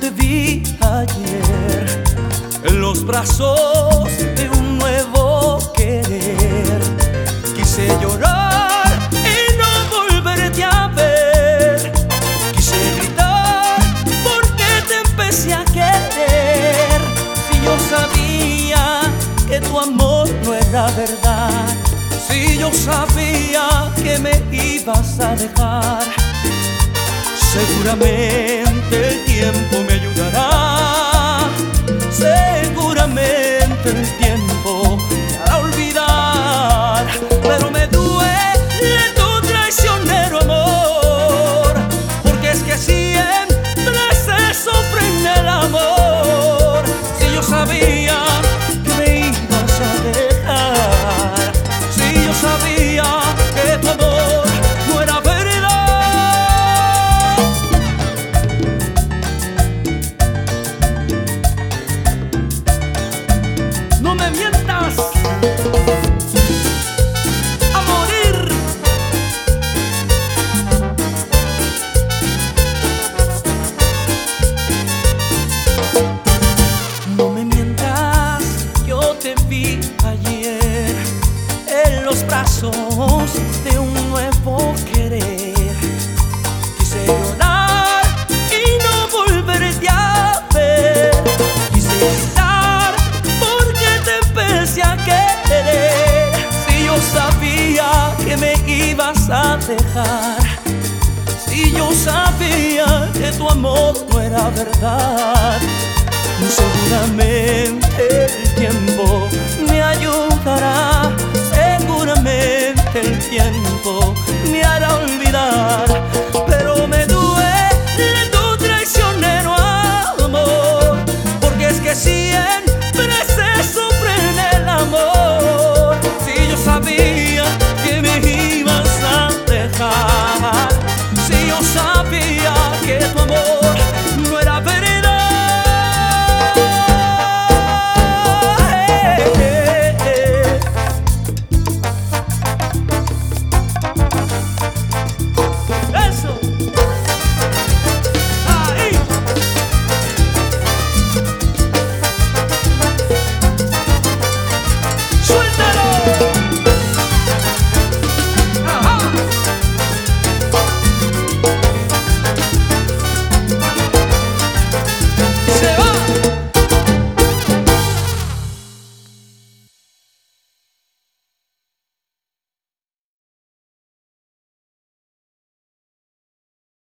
te vi ayer en los brazos de un nuevo querer. Quise llorar y no volverte a ver. Quise gritar porque te empecé a querer. Si yo sabía que tu amor no era verdad, si yo sabía que me ibas a dejar, seguramente el tiempo me ayudará. Seguramente el tiempo me hará olvidar. Pero me duele tu traicionero amor, porque es que siempre se sufre en el amor. Si yo sabía que me ibas a dejar, si yo sabía que tu amor no era verdad. No me mientas, a morir. No me mientas, yo te vi ayer en los brazos de un nuevo querer. Quise llorar y no volverte a ver. Quise gritar porque te empecé a querer. Si yo sabía que me ibas a dejar, si yo sabía que tu amor no era verdad, seguramente el tiempo me ayudará. Seguramente el tiempo me hará olvidar. Pero